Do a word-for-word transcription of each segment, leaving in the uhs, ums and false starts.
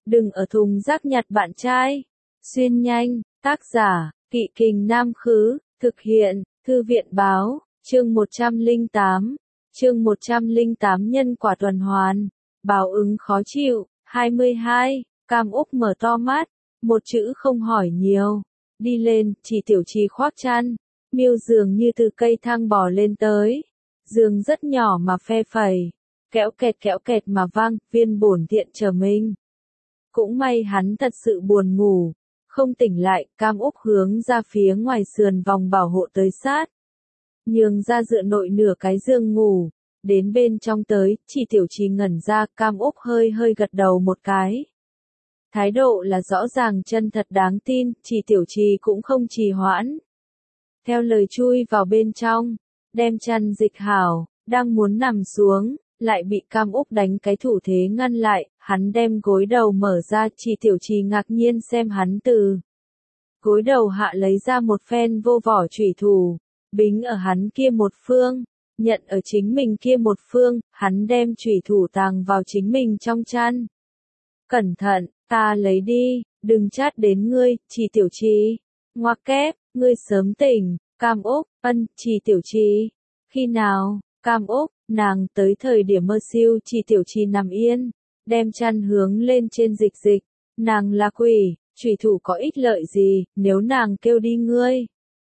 đừng ở thùng rác nhặt bạn trai. Xuyên nhanh, tác giả, Kỵ Kình Nam Khứ, thực hiện, Thư viện Báo, chương một trăm lẻ tám, chương một trăm lẻ tám nhân quả tuần hoàn, báo ứng khó chịu, hai mươi hai, Cam Úc mở to mắt, một chữ không hỏi nhiều, đi lên, chỉ Tiểu Trì khoác chăn, Miêu dường như từ cây thang bò lên tới, giường rất nhỏ mà phe phẩy, kéo kẹt kéo kẹt mà vang, Viên bổn thiện chờ mình. Cũng may hắn thật sự buồn ngủ, không tỉnh lại, Cam Úc hướng ra phía ngoài sườn vòng bảo hộ tới sát. Nhường ra dựa nội nửa cái giường ngủ, đến bên trong tới, chỉ Tiểu Trì ngẩn ra, Cam Úc hơi hơi gật đầu một cái. Thái độ là rõ ràng chân thật đáng tin, chỉ Tiểu Trì cũng không trì hoãn. Theo lời chui vào bên trong, đem chăn dịch hảo, đang muốn nằm xuống, lại bị Cam Úc đánh cái thủ thế ngăn lại, hắn đem gối đầu mở ra, chỉ Tiểu Trì ngạc nhiên xem hắn từ gối đầu hạ lấy ra một phen vô vỏ chủy thủ, bính ở hắn kia một phương, nhận ở chính mình kia một phương, hắn đem chủy thủ tàng vào chính mình trong chăn. Cẩn thận, ta lấy đi, đừng chát đến ngươi, chỉ Tiểu Trì. Ngoặc kép, ngươi sớm tỉnh, Cam Úc, ân, chỉ Tiểu Trì. Khi nào, Cam Úc, nàng tới thời điểm mơ siêu, chỉ Tiểu Trì nằm yên, đem chăn hướng lên trên dịch dịch, nàng là quỷ, chủy thủ có ích lợi gì, nếu nàng kêu đi ngươi.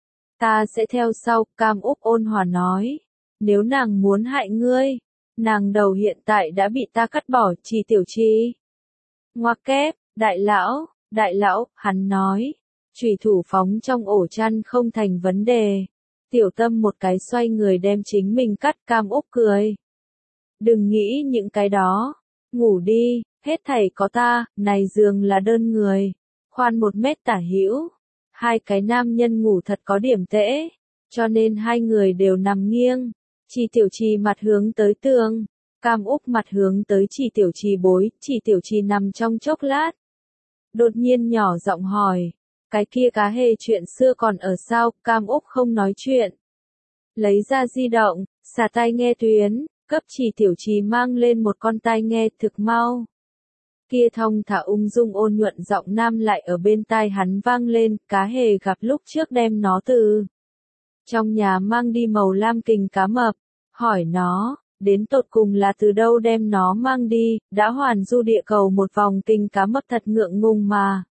Ta sẽ theo sau, Cam Úc ôn hòa nói, nếu nàng muốn hại ngươi, nàng đầu hiện tại đã bị ta cắt bỏ, chỉ Tiểu Trì. Ngoặc kép, đại lão, đại lão, hắn nói, chủy thủ phóng trong ổ chăn không thành vấn đề. Tiểu Tâm một cái xoay người đem chính mình cắt, Cam Úc cười. Đừng nghĩ những cái đó, ngủ đi, hết thảy có ta, này giường là đơn người, khoan một mét tả hữu, hai cái nam nhân ngủ thật có điểm tễ, cho nên hai người đều nằm nghiêng, chỉ Tiểu Trì mặt hướng tới tường, Cam Úc mặt hướng tới chỉ Tiểu Trì bối, chỉ Tiểu Trì nằm trong chốc lát. Đột nhiên nhỏ giọng hỏi. Cái kia cá hề chuyện xưa còn ở sao, Cam Úc không nói chuyện. Lấy ra di động, xả tai nghe tuyến, cấp chỉ Tiểu Trì mang lên một con tai nghe thực mau. Kia thong thả ung dung ôn nhuận giọng nam lại ở bên tai hắn vang lên, cá hề gặp lúc trước đem nó từ trong nhà mang đi màu lam kình cá mập, hỏi nó, đến tột cùng là từ đâu đem nó mang đi, đã hoàn du địa cầu một vòng kình cá mập thật ngượng ngùng mà.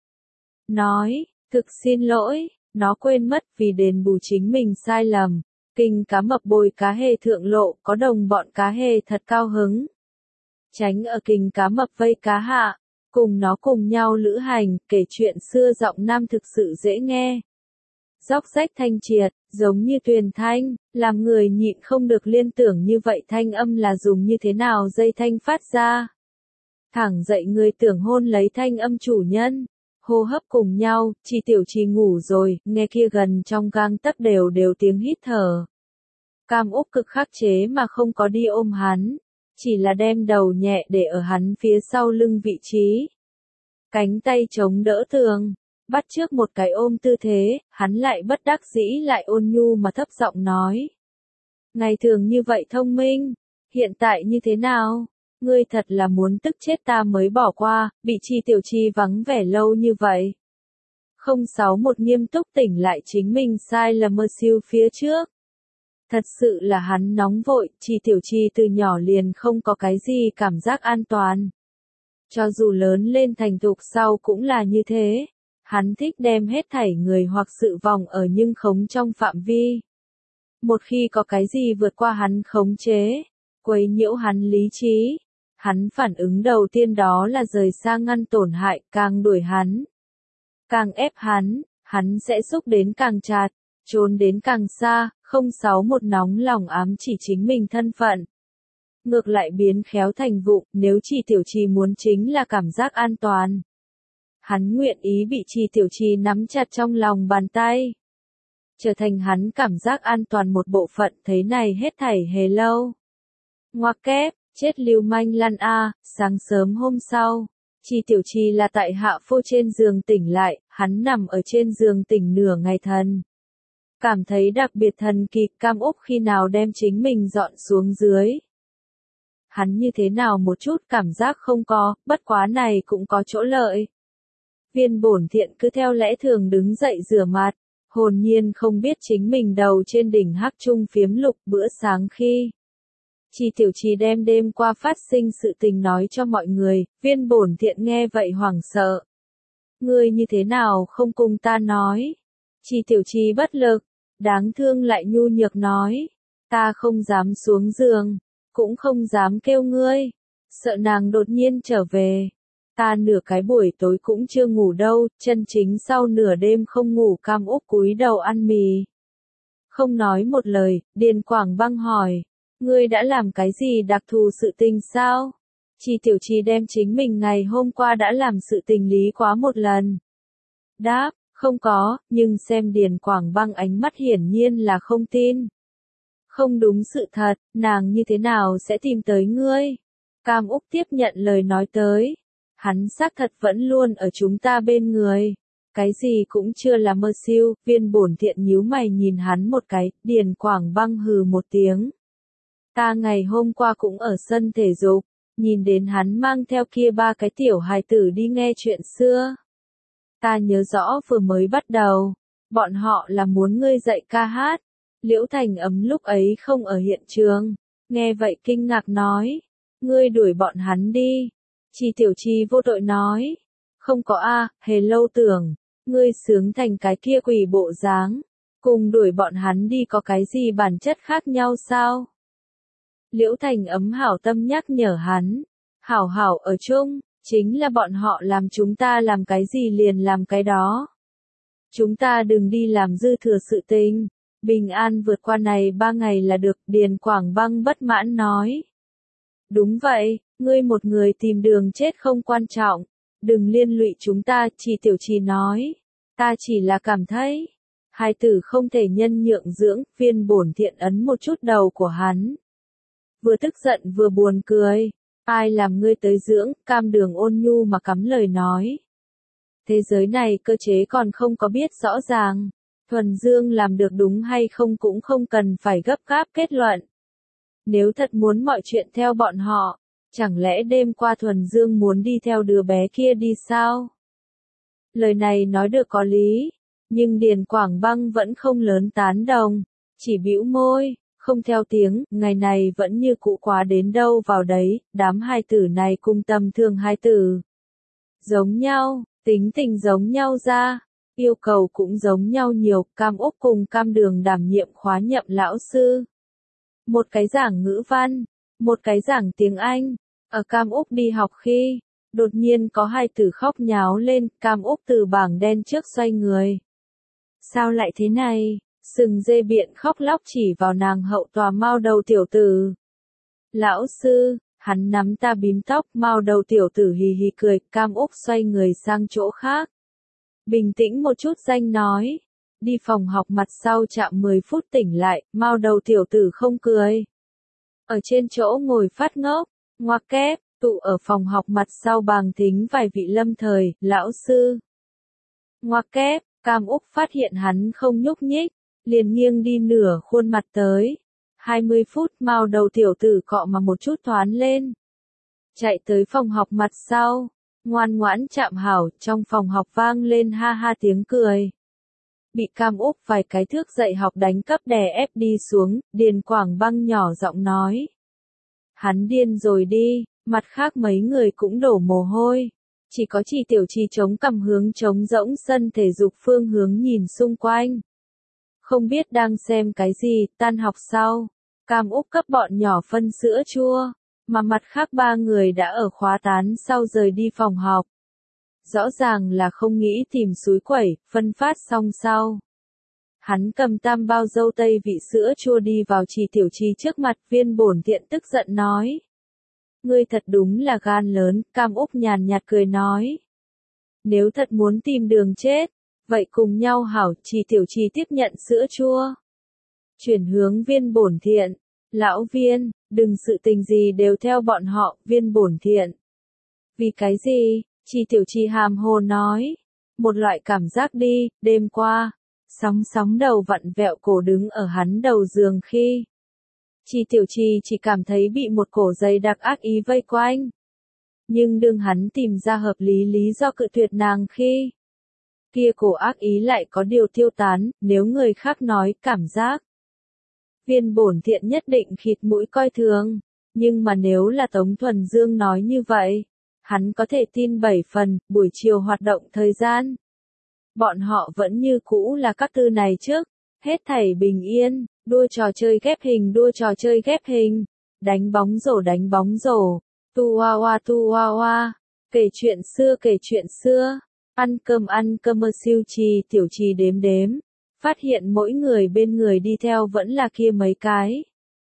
Nói, thực xin lỗi, nó quên mất vì đền bù chính mình sai lầm, kình cá mập bồi cá hề thượng lộ, có đồng bọn cá hề thật cao hứng. Tránh ở kình cá mập vây cá hạ, cùng nó cùng nhau lữ hành, kể chuyện xưa giọng nam thực sự dễ nghe. Róc rách thanh triệt, giống như tuyền thanh, làm người nhịn không được liên tưởng như vậy thanh âm là dùng như thế nào dây thanh phát ra. Thẳng dậy người tưởng hôn lấy thanh âm chủ nhân. Hô hấp cùng nhau, chỉ Tiểu Trì ngủ rồi, nghe kia gần trong gang tấc đều đều tiếng hít thở. Cam Úc cực khắc chế mà không có đi ôm hắn, chỉ là đem đầu nhẹ để ở hắn phía sau lưng vị trí. Cánh tay chống đỡ tường, bắt trước một cái ôm tư thế, hắn lại bất đắc dĩ lại ôn nhu mà thấp giọng nói. Ngày thường như vậy thông minh, hiện tại như thế nào? Ngươi thật là muốn tức chết ta mới bỏ qua, bị chi Tiểu Trì vắng vẻ lâu như vậy. không sáu một nghiêm túc tỉnh lại chính mình sai lầm mơ siêu phía trước. Thật sự là hắn nóng vội, chi Tiểu Trì từ nhỏ liền không có cái gì cảm giác an toàn. Cho dù lớn lên thành thục sau cũng là như thế. Hắn thích đem hết thảy người hoặc sự vòng ở nhưng khống trong phạm vi. Một khi có cái gì vượt qua hắn khống chế, quấy nhiễu hắn lý trí, hắn phản ứng đầu tiên đó là rời xa ngăn tổn hại, càng đuổi hắn, càng ép hắn, hắn sẽ xúc đến càng chặt, trốn đến càng xa, không sáu một nóng lòng ám chỉ chính mình thân phận. Ngược lại biến khéo thành vụng, nếu chỉ Tiểu Trì muốn chính là cảm giác an toàn. Hắn nguyện ý bị chỉ Tiểu Trì nắm chặt trong lòng bàn tay. Trở thành hắn cảm giác an toàn một bộ phận, thế này hết thảy hề lâu. Ngoặc kép, chết lưu manh lăn a, sáng sớm hôm sau, chỉ Tiểu Trì là tại hạ phô trên giường tỉnh lại, hắn nằm ở trên giường tỉnh nửa ngày thần. Cảm thấy đặc biệt thần kỳ, Cam Úc khi nào đem chính mình dọn xuống dưới. hắn như thế nào một chút cảm giác không có, bất quá này cũng có chỗ lợi. Viên bổn thiện cứ theo lẽ thường đứng dậy rửa mặt, hồn nhiên không biết chính mình đầu trên đỉnh hắc trung phiếm lục bữa sáng khi. Chi Tiểu Trì đem đêm qua phát sinh sự tình nói cho mọi người, viên bổn thiện nghe vậy hoảng sợ. Ngươi như thế nào không cùng ta nói? Chi Tiểu Trì bất lực, đáng thương lại nhu nhược nói. Ta không dám xuống giường, cũng không dám kêu ngươi, sợ nàng đột nhiên trở về. Ta nửa cái buổi tối cũng chưa ngủ đâu, chân chính sau nửa đêm không ngủ Cam Úc cúi đầu ăn mì. Không nói một lời, Điền Quảng Băng hỏi, ngươi đã làm cái gì đặc thù sự tình sao? Chi Tiểu Trì đem chính mình ngày hôm qua đã làm sự tình lý quá một lần. Đáp, không có, nhưng xem Điền Quảng Băng ánh mắt hiển nhiên là không tin. Không đúng sự thật, nàng như thế nào sẽ tìm tới ngươi? Cam Úc tiếp nhận lời nói tới. Hắn xác thật vẫn luôn ở chúng ta bên người. Cái gì cũng chưa là mơ siêu, viên bổn thiện nhíu mày nhìn hắn một cái, Điền Quảng Băng hừ một tiếng. Ta ngày hôm qua cũng ở sân thể dục, nhìn đến hắn mang theo kia ba cái tiểu hài tử đi nghe chuyện xưa. Ta nhớ rõ vừa mới bắt đầu, bọn họ là muốn ngươi dạy ca hát. Liễu Thành Ấm lúc ấy không ở hiện trường, nghe vậy kinh ngạc nói, ngươi đuổi bọn hắn đi. Chi Tiểu Trì vô tội nói, không có a, hề lâu tưởng, ngươi sướng thành cái kia quỷ bộ dáng, cùng đuổi bọn hắn đi có cái gì bản chất khác nhau sao? Liễu Thành Ấm hảo tâm nhắc nhở hắn, hảo hảo ở chung, chính là bọn họ làm chúng ta làm cái gì liền làm cái đó. Chúng ta đừng đi làm dư thừa sự tình, bình an vượt qua này ba ngày là được, Điền Quảng Băng bất mãn nói. Đúng vậy, ngươi một người tìm đường chết không quan trọng, đừng liên lụy chúng ta, Chi Tiểu Trì nói. Ta chỉ là cảm thấy, hai tử không thể nhân nhượng dưỡng, viên bổn thiện ấn một chút đầu của hắn. Vừa tức giận vừa buồn cười, ai làm ngươi tới dưỡng, Cam Đường ôn nhu mà cắm lời nói. Thế giới này cơ chế còn không có biết rõ ràng, thuần dương làm được đúng hay không cũng không cần phải gấp gáp kết luận. Nếu thật muốn mọi chuyện theo bọn họ, chẳng lẽ đêm qua thuần dương muốn đi theo đứa bé kia đi sao? Lời này nói được có lý, nhưng Điền Quảng Băng vẫn không lớn tán đồng, chỉ bĩu môi, không theo tiếng, ngày này vẫn như cũ quá đến đâu vào đấy, đám hai tử này cùng tầm thường hai tử. Giống nhau, tính tình giống nhau ra, yêu cầu cũng giống nhau nhiều, Cam Úc cùng Cam Đường đảm nhiệm khóa nhậm lão sư. Một cái giảng ngữ văn, một cái giảng tiếng Anh, ở Cam Úc đi học khi, đột nhiên có hai tử khóc nháo lên, Cam Úc từ bảng đen trước xoay người. Sao lại thế này? Sừng dê biện khóc lóc chỉ vào nàng hậu tòa mao đầu tiểu tử. Lão sư, hắn nắm ta bím tóc, mao đầu tiểu tử hì hì cười, Cam Úc xoay người sang chỗ khác. Bình tĩnh một chút danh nói. Đi phòng học mặt sau chạm mười phút tỉnh lại, mao đầu tiểu tử không cười. Ở trên chỗ ngồi phát ngốc, ngoặc kép, tụ ở phòng học mặt sau bàng thính vài vị lâm thời, lão sư. Ngoặc kép, Cam Úc phát hiện hắn không nhúc nhích, liền nghiêng đi nửa khuôn mặt tới. hai mươi phút mao đầu tiểu tử cọ mà một chút thoán lên. Chạy tới phòng học mặt sau, ngoan ngoãn chạm hảo, trong phòng học vang lên ha ha tiếng cười. Bị Cam Úc vài cái thước dạy học đánh cấp đè ép đi xuống, Điền Quảng Băng nhỏ giọng nói. Hắn điên rồi đi, mặt khác mấy người cũng đổ mồ hôi. Chỉ có Chi Tiểu Trì chống cằm hướng trống rỗng sân thể dục phương hướng nhìn xung quanh. Không biết đang xem cái gì, tan học sau. Cam Úc cấp bọn nhỏ phân sữa chua, mà mặt khác ba người đã ở khóa tán sau rời đi phòng học. Rõ ràng là không nghĩ tìm suối quẩy, phân phát xong sau. Hắn cầm tam bao dâu tây vị sữa chua đi vào Chi Tiểu Trì trước mặt, viên bổn thiện tức giận nói. Ngươi thật đúng là gan lớn, Cam Úc nhàn nhạt cười nói. Nếu thật muốn tìm đường chết, vậy cùng nhau hảo, Chi Tiểu Trì tiếp nhận sữa chua. Chuyển hướng viên bổn thiện, lão viên, đừng sự tình gì đều theo bọn họ, viên bổn thiện. Vì cái gì? Chi Tiểu Trì hàm hồ nói. Một loại cảm giác đi, đêm qua, sóng sóng đầu vặn vẹo cổ đứng ở hắn đầu giường khi. Chi Tiểu Trì chỉ cảm thấy bị một cổ dày đặc ác ý vây quanh. Nhưng đương hắn tìm ra hợp lý lý do cự tuyệt nàng khi kia cổ ác ý lại có điều tiêu tán, nếu người khác nói cảm giác. Viên bổn thiện nhất định khịt mũi coi thường, nhưng mà nếu là Tống Thuần Dương nói như vậy, hắn có thể tin bảy phần, buổi chiều hoạt động thời gian. Bọn họ vẫn như cũ là các tư này trước, hết thảy bình yên, đua trò chơi ghép hình đua trò chơi ghép hình, đánh bóng rổ đánh bóng rổ, tu hoa hoa tu hoa hoa, kể chuyện xưa kể chuyện xưa, ăn cơm ăn cơm mơ siêu trì Tiểu Trì đếm đếm, phát hiện mỗi người bên người đi theo vẫn là kia mấy cái.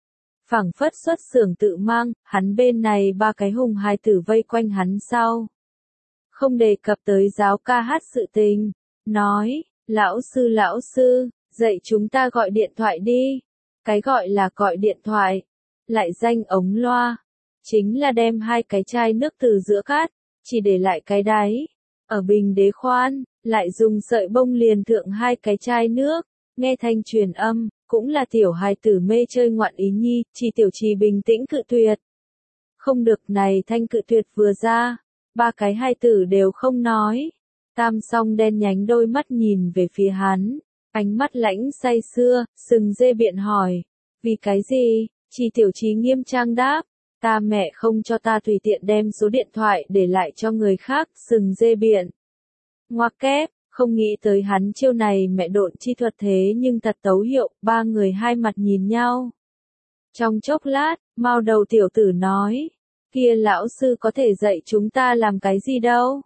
Phảng phất xuất xưởng tự mang, hắn bên này ba cái hùng hài tử vây quanh hắn sau. Không đề cập tới giáo ca hát sự tình, nói, lão sư lão sư, dạy chúng ta gọi điện thoại đi. Cái gọi là gọi điện thoại, lại danh ống loa, chính là đem hai cái chai nước từ giữa cát, chỉ để lại cái đáy. Ở bình đế khoan, lại dùng sợi bông liền thượng hai cái chai nước, nghe thanh truyền âm, cũng là tiểu hài tử mê chơi ngoạn ý nhi, Chi Tiểu Trì bình tĩnh cự tuyệt. Không được này thanh cự tuyệt vừa ra, ba cái hai tử đều không nói. Tam song đen nhánh đôi mắt nhìn về phía hắn, ánh mắt lãnh say xưa, sừng dê biện hỏi, vì cái gì? Chi Tiểu Trì nghiêm trang đáp, ta mẹ không cho ta tùy tiện đem số điện thoại để lại cho người khác, sừng dê biện. Ngoặc kép, không nghĩ tới hắn chiêu này mẹ độn chi thuật thế nhưng thật tấu hiệu, ba người hai mặt nhìn nhau. Trong chốc lát, Mao đầu tiểu tử nói, kia lão sư có thể dạy chúng ta làm cái gì đâu?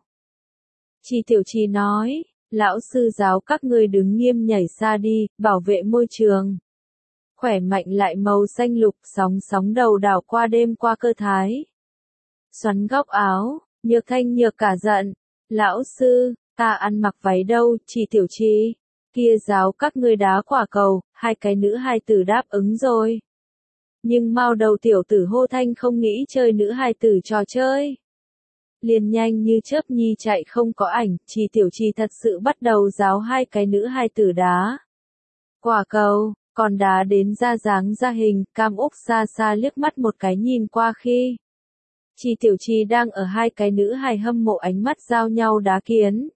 Chi Tiểu Trì nói, lão sư giáo các ngươi đứng nghiêm nhảy xa đi, bảo vệ môi trường. Khỏe mạnh lại màu xanh lục, sóng sóng đầu đảo qua đêm qua cơ thái. Xoắn góc áo, Nhược Thanh Nhược cả giận, lão sư, ta ăn mặc váy đâu, Chi Tiểu Trì, kia giáo các ngươi đá quả cầu, hai cái nữ hài tử đáp ứng rồi. Nhưng Mao đầu tiểu tử hô thanh không nghĩ chơi nữ hài tử trò chơi. Liền nhanh như chớp nhi chạy không có ảnh, Chi Tiểu Trì thật sự bắt đầu giáo hai cái nữ hài tử đá. Quả cầu, còn đá đến ra dáng ra hình, Cam Úc xa xa liếc mắt một cái nhìn qua khi. Chi Tiểu Trì đang ở hai cái nữ hài hâm mộ ánh mắt giao nhau đá kiến.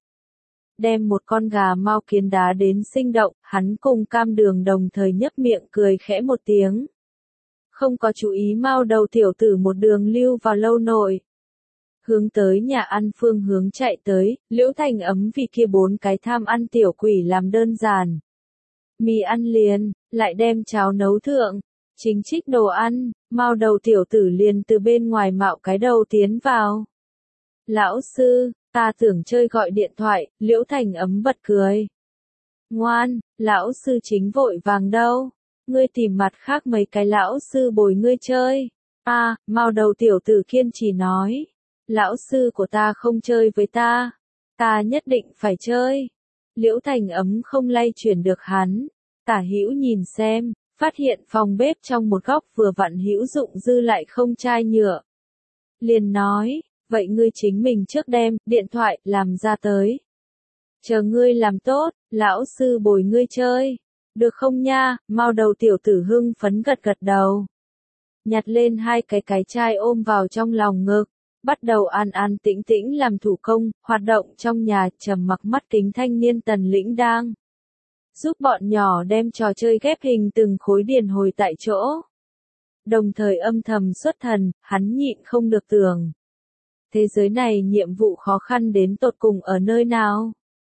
Đem một con gà mao kiến đá đến sinh động, hắn cùng Cam Đường đồng thời nhấp miệng cười khẽ một tiếng. Không có chú ý Mao đầu tiểu tử một đường lưu vào lâu nội. Hướng tới nhà ăn phương hướng chạy tới, Liễu Thành Ấm vì kia bốn cái tham ăn tiểu quỷ làm đơn giản. Mì ăn liền, lại đem cháo nấu thượng, chính trích đồ ăn, Mao đầu tiểu tử liền từ bên ngoài mạo cái đầu tiến vào. Lão sư, ta tưởng chơi gọi điện thoại, Liễu Thành Ấm bật cười. Ngoan, lão sư chính vội vàng đâu, ngươi tìm mặt khác mấy cái lão sư bồi ngươi chơi. A, à, Mao đầu tiểu tử kiên trì nói. Lão sư của ta không chơi với ta. Ta nhất định phải chơi. Liễu Thành Ấm không lay chuyển được hắn. Tả hữu nhìn xem, phát hiện phòng bếp trong một góc vừa vặn hữu dụng dư lại không chai nhựa. Liền nói, vậy ngươi chính mình trước đem, điện thoại, làm ra tới. Chờ ngươi làm tốt, lão sư bồi ngươi chơi. Được không nha, Mao đầu tiểu tử hưng phấn gật gật đầu. Nhặt lên hai cái cái chai ôm vào trong lòng ngực. Bắt đầu an an tĩnh tĩnh làm thủ công, hoạt động trong nhà, trầm mặc mắt kính thanh niên Tần Lĩnh đang giúp bọn nhỏ đem trò chơi ghép hình từng khối điền hồi tại chỗ. Đồng thời âm thầm xuất thần, hắn nhịn không được tưởng. Thế giới này nhiệm vụ khó khăn đến tột cùng ở nơi nào?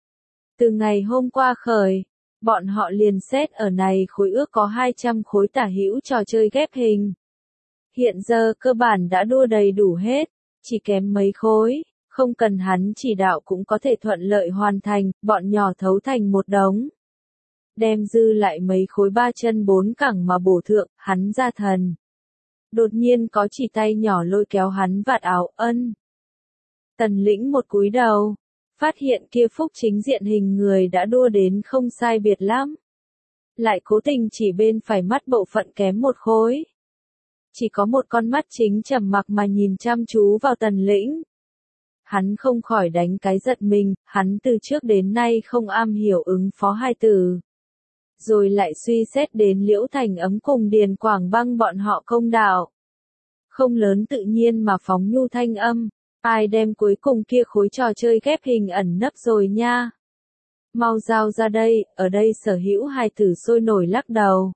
Từ ngày hôm qua khởi, bọn họ liền xét ở này khối ước có hai trăm khối tả hữu trò chơi ghép hình. Hiện giờ cơ bản đã đua đầy đủ hết. Chỉ kém mấy khối, không cần hắn chỉ đạo cũng có thể thuận lợi hoàn thành, bọn nhỏ thấu thành một đống. Đem dư lại mấy khối ba chân bốn cẳng mà bổ thượng, hắn ra thần. Đột nhiên có chỉ tay nhỏ lôi kéo hắn vạt áo, ân. Tần Lĩnh một cúi đầu, phát hiện kia phúc chính diện hình người đã đua đến không sai biệt lắm. Lại cố tình chỉ bên phải mắt bộ phận kém một khối. Chỉ có một con mắt chính trầm mặc mà nhìn chăm chú vào Tần Lĩnh. Hắn không khỏi đánh cái giật mình, hắn từ trước đến nay không am hiểu ứng phó hai từ. rồi lại suy xét đến Liễu Thành Ấm cùng Điền Quảng Băng bọn họ công đạo. Không lớn tự nhiên mà phóng nhu thanh âm, ai đem cuối cùng kia khối trò chơi ghép hình ẩn nấp rồi nha. Mau giao ra đây, ở đây sở hữu hài tử sôi nổi lắc đầu.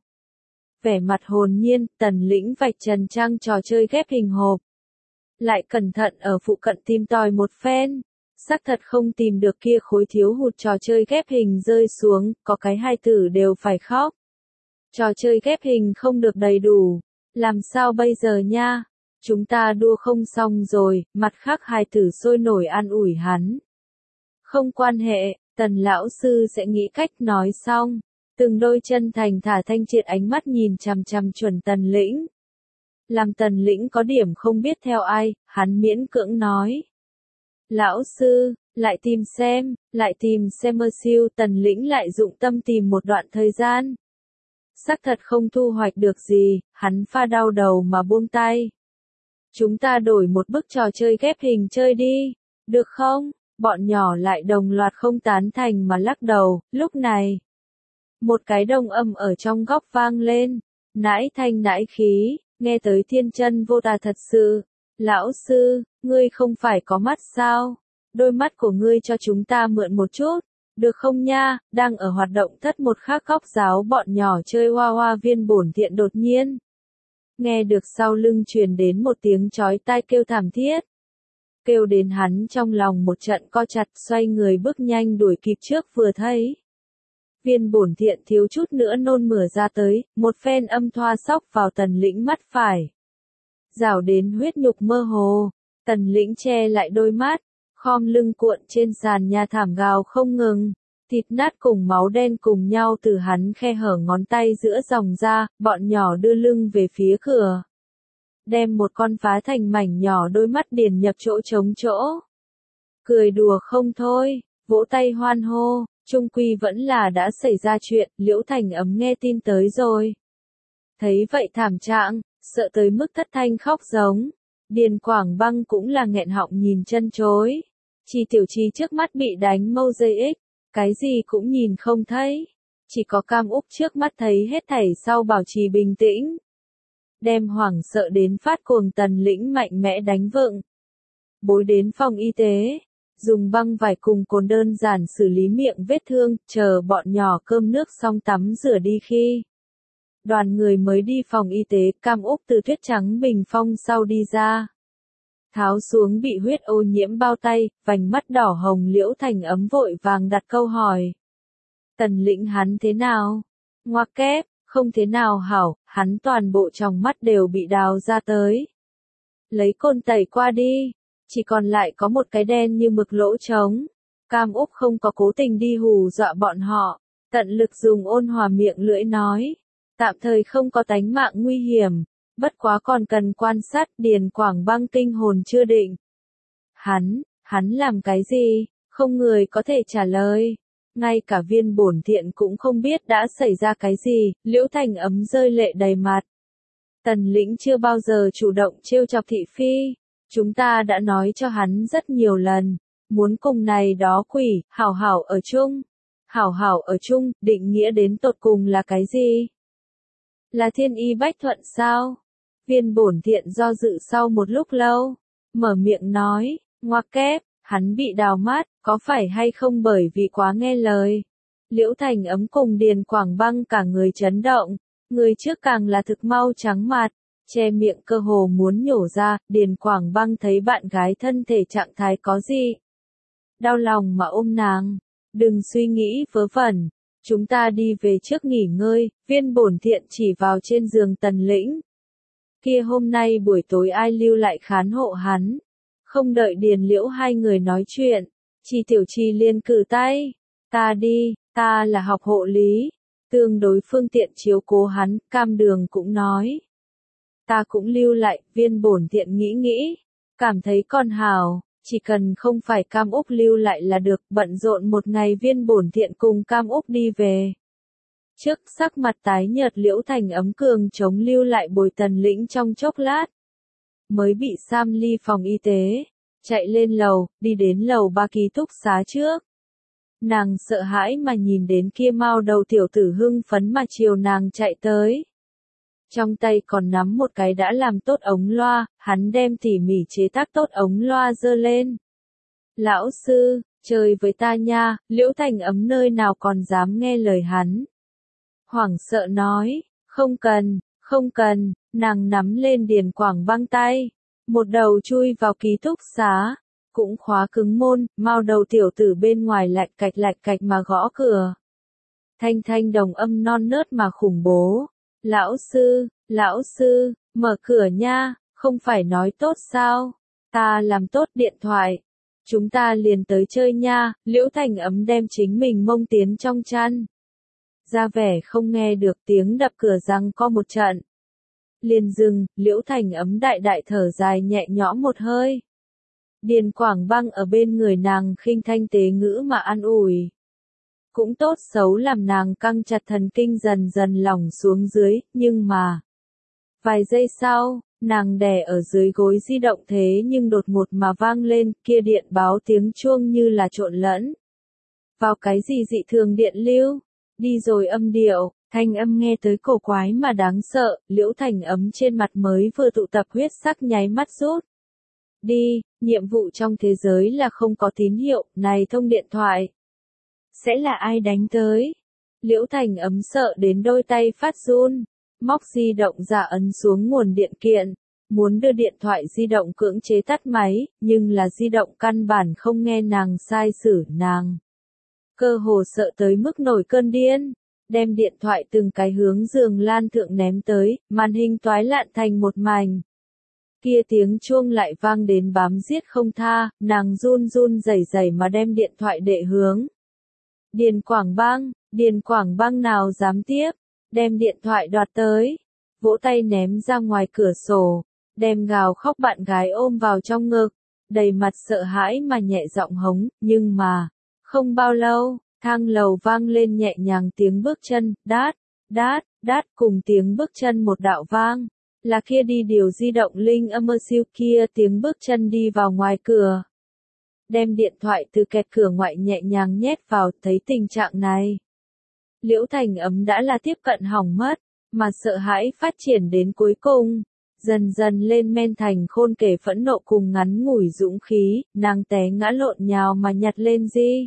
Vẻ mặt hồn nhiên, Tần Lĩnh vạch trần trang trò chơi ghép hình hộp. Lại cẩn thận ở phụ cận tìm tòi một phen. Xác thật không tìm được kia khối thiếu hụt trò chơi ghép hình rơi xuống, có cái hài tử đều phải khóc. Trò chơi ghép hình không được đầy đủ. Làm sao bây giờ nha? Chúng ta đua không xong rồi, mặt khác hài tử sôi nổi an ủi hắn. Không quan hệ, Tần lão sư sẽ nghĩ cách nói xong. Từng đôi chân thành thả thanh triệt ánh mắt nhìn chằm chằm chuẩn Tần Lĩnh. Làm Tần Lĩnh có điểm không biết theo ai, hắn miễn cưỡng nói. Lão sư, lại tìm xem, lại tìm xem mơ siêu. Tần Lĩnh lại dụng tâm tìm một đoạn thời gian. Xác thật không thu hoạch được gì, hắn pha đau đầu mà buông tay. Chúng ta đổi một bức trò chơi ghép hình chơi đi, được không? Bọn nhỏ lại đồng loạt không tán thành mà lắc đầu, lúc này. Một cái đồng âm ở trong góc vang lên, nãi thanh nãi khí, nghe tới thiên chân vô tà thật sự. Lão sư, ngươi không phải có mắt sao? Đôi mắt của ngươi cho chúng ta mượn một chút, được không nha? Đang ở hoạt động thất một khác góc giáo bọn nhỏ chơi hoa hoa viên bổn thiện đột nhiên. Nghe được sau lưng truyền đến một tiếng chói tai kêu thảm thiết. Kêu đến hắn trong lòng một trận co chặt, xoay người bước nhanh đuổi kịp trước vừa thấy. Viên bổn thiện thiếu chút nữa nôn mửa ra tới, một phen âm thoa sóc vào Tần Lĩnh mắt phải. Rảo đến huyết nhục mơ hồ, Tần Lĩnh che lại đôi mắt, khom lưng cuộn trên sàn nhà thảm gào không ngừng. Thịt nát cùng máu đen cùng nhau từ hắn khe hở ngón tay giữa dòng ra, bọn nhỏ đưa lưng về phía cửa. Đem một con phá thành mảnh nhỏ đôi mắt điền nhập chỗ trống chỗ. Cười đùa không thôi, vỗ tay hoan hô, chung quy vẫn là đã xảy ra chuyện, Liễu Thành Ấm nghe tin tới rồi. Thấy vậy thảm trạng, sợ tới mức thất thanh khóc giống. Điền Quảng Băng cũng là nghẹn họng nhìn chân chối. Chi Tiểu Chi trước mắt bị đánh mâu dây ích. Cái gì cũng nhìn không thấy, chỉ có Cam Úc trước mắt thấy hết thảy sau bảo trì bình tĩnh. Đem hoảng sợ đến phát cuồng Tần Lĩnh mạnh mẽ đánh vựng. Bối đến phòng y tế, dùng băng vải cùng cồn đơn giản xử lý miệng vết thương, chờ bọn nhỏ cơm nước xong tắm rửa đi khi. Đoàn người mới đi phòng y tế, Cam Úc từ tuyết trắng bình phong sau đi ra. Tháo xuống bị huyết ô nhiễm bao tay, vành mắt đỏ hồng Liễu Thành Ấm vội vàng đặt câu hỏi. Tần Lĩnh hắn thế nào? Ngoặc kép, không thế nào hảo, hắn toàn bộ tròng mắt đều bị đào ra tới. Lấy côn tẩy qua đi, chỉ còn lại có một cái đen như mực lỗ trống. Cam Úc không có cố tình đi hù dọa bọn họ, tận lực dùng ôn hòa miệng lưỡi nói. Tạm thời không có tánh mạng nguy hiểm. Bất quá còn cần quan sát. Điền Quảng Băng kinh hồn chưa định. Hắn, hắn làm cái gì? Không người có thể trả lời. Ngay cả viên bổn thiện cũng không biết đã xảy ra cái gì. Liễu Thành Ấm rơi lệ đầy mặt. Tần Lĩnh chưa bao giờ chủ động trêu chọc thị phi. Chúng ta đã nói cho hắn rất nhiều lần. Muốn cùng này đó quỷ, hảo hảo ở chung. Hảo hảo ở chung, định nghĩa đến tột cùng là cái gì? Là thiên y bách thuận sao? Viên bổn thiện do dự sau một lúc lâu, mở miệng nói, ngoặc kép, hắn bị đào mắt, có phải hay không bởi vì quá nghe lời. Liễu Thành Ấm cùng Điền Quảng Băng cả người chấn động, người trước càng là thực mau trắng mặt, che miệng cơ hồ muốn nhổ ra. Điền Quảng Băng thấy bạn gái thân thể trạng thái có gì. Đau lòng mà ôm nàng, đừng suy nghĩ vớ vẩn. Chúng ta đi về trước nghỉ ngơi. Viên bổn thiện chỉ vào trên giường Tần Lĩnh. Kia hôm nay buổi tối ai lưu lại khán hộ hắn. Không đợi Điền Liễu hai người nói chuyện, Chi Tiểu Chi liền cử tay. Ta đi, ta là học hộ lý. Tương đối phương tiện chiếu cố hắn. Cam Đường cũng nói. Ta cũng lưu lại. Viên bổn thiện nghĩ nghĩ, cảm thấy còn hào. Chỉ cần không phải Cam Úc lưu lại là được. Bận rộn một ngày viên bổn thiện cùng Cam Úc đi về. Trước sắc mặt tái nhợt Liễu Thành Ấm cường chống lưu lại bồi Tần Lĩnh trong chốc lát. Mới bị Sam ly phòng y tế. Chạy lên lầu, đi đến lầu ba ký túc xá trước. Nàng sợ hãi mà nhìn đến kia mao đầu tiểu tử hưng phấn mà chiều nàng chạy tới. Trong tay còn nắm một cái đã làm tốt ống loa, hắn đem tỉ mỉ chế tác tốt ống loa giơ lên. Lão sư, chơi với ta nha, Liễu Thành Ấm nơi nào còn dám nghe lời hắn. Hoảng sợ nói, không cần, không cần, nàng nắm lên Điền Quảng Băng tay, một đầu chui vào ký túc xá, cũng khóa cứng môn, mao đầu tiểu tử bên ngoài lạch cạch lạch cạch mà gõ cửa. Thanh thanh đồng âm non nớt mà khủng bố. Lão sư, lão sư, mở cửa nha, không phải nói tốt sao, ta làm tốt điện thoại. Chúng ta liền tới chơi nha, Liễu Thành Ấm đem chính mình mông tiến trong chăn. Ra vẻ không nghe được tiếng đập cửa răng co một trận. Liền dừng, Liễu Thành Ấm đại đại thở dài nhẹ nhõm một hơi. Điền Quảng Băng ở bên người nàng khinh thanh tế ngữ mà an ủi. Cũng tốt xấu làm nàng căng chặt thần kinh dần dần lỏng xuống dưới, nhưng mà... Vài giây sau, nàng đè ở dưới gối di động thế nhưng đột ngột mà vang lên, kia điện báo tiếng chuông như là trộn lẫn. Vào cái gì dị thường điện lưu? Đi rồi âm điệu, thanh âm nghe tới cổ quái mà đáng sợ, Liễu Thành Ấm trên mặt mới vừa tụ tập huyết sắc nháy mắt rút. Đi, nhiệm vụ trong thế giới là không có tín hiệu, này thông điện thoại. Sẽ là ai đánh tới? Liễu Thành Ấm sợ đến đôi tay phát run, móc di động ra ấn xuống nguồn điện kiện, muốn đưa điện thoại di động cưỡng chế tắt máy, nhưng là di động căn bản không nghe nàng sai sử nàng. Cơ hồ sợ tới mức nổi cơn điên, đem điện thoại từng cái hướng giường lan thượng ném tới, màn hình toái lạn thành một mảnh. Kia tiếng chuông lại vang đến bám giết không tha, nàng run run rẩy rẩy mà đem điện thoại đệ hướng. Điền Quảng Băng, Điền Quảng Băng nào dám tiếp, đem điện thoại đoạt tới, vỗ tay ném ra ngoài cửa sổ, đem gào khóc bạn gái ôm vào trong ngực, đầy mặt sợ hãi mà nhẹ giọng hống, nhưng mà, không bao lâu, thang lầu vang lên nhẹ nhàng tiếng bước chân, đát, đát, đát cùng tiếng bước chân một đạo vang, là kia đi điều di động linh âm mơ siêu kia tiếng bước chân đi vào ngoài cửa. Đem điện thoại từ kẹt cửa ngoại nhẹ nhàng nhét vào, thấy tình trạng này. Liễu Thành Ấm đã là tiếp cận hỏng mất, mà sợ hãi phát triển đến cuối cùng. Dần dần lên men thành khôn kể phẫn nộ cùng ngắn ngủi dũng khí, nàng té ngã lộn nhào mà nhặt lên di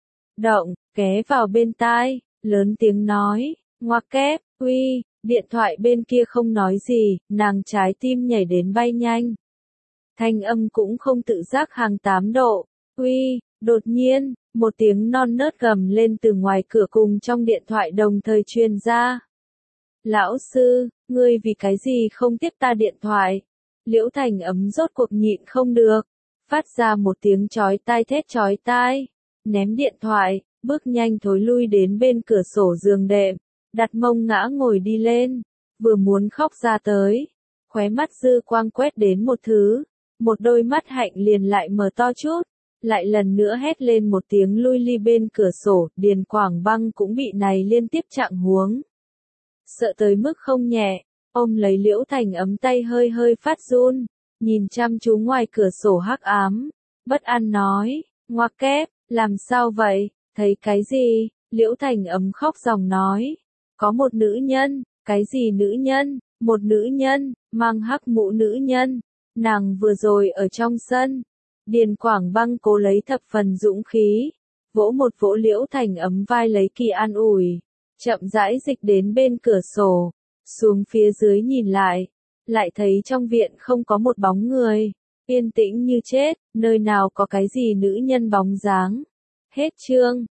động, ké vào bên tai, lớn tiếng nói, ngoặc kép, uy, điện thoại bên kia không nói gì, nàng trái tim nhảy đến bay nhanh. Thanh âm cũng không tự giác hàng tám độ, uy, đột nhiên, một tiếng non nớt gầm lên từ ngoài cửa cùng trong điện thoại đồng thời truyền ra. Lão sư, ngươi vì cái gì không tiếp ta điện thoại? Liễu Thành Ấm rốt cuộc nhịn không được, phát ra một tiếng chói tai thét chói tai, ném điện thoại, bước nhanh thối lui đến bên cửa sổ giường đệm, đặt mông ngã ngồi đi lên, vừa muốn khóc ra tới, khóe mắt dư quang quét đến một thứ, một đôi mắt hạnh liền lại mở to chút, lại lần nữa hét lên một tiếng lui ly bên cửa sổ, Điền Quảng Băng cũng bị này liên tiếp chạng huống. Sợ tới mức không nhẹ, ôm lấy Liễu Thành Ấm tay hơi hơi phát run, nhìn chăm chú ngoài cửa sổ hắc ám, bất an nói, ngoặc kép, làm sao vậy, thấy cái gì, Liễu Thành Ấm khóc ròng nói, có một nữ nhân, cái gì nữ nhân, một nữ nhân, mang hắc mũ nữ nhân, nàng vừa rồi ở trong sân. Điền Quảng Băng cố lấy thập phần dũng khí, vỗ một vỗ Liễu Thành Ấm vai lấy kỳ an ủi, chậm rãi dịch đến bên cửa sổ, xuống phía dưới nhìn lại, lại thấy trong viện không có một bóng người, yên tĩnh như chết, nơi nào có cái gì nữ nhân bóng dáng. Hết chương.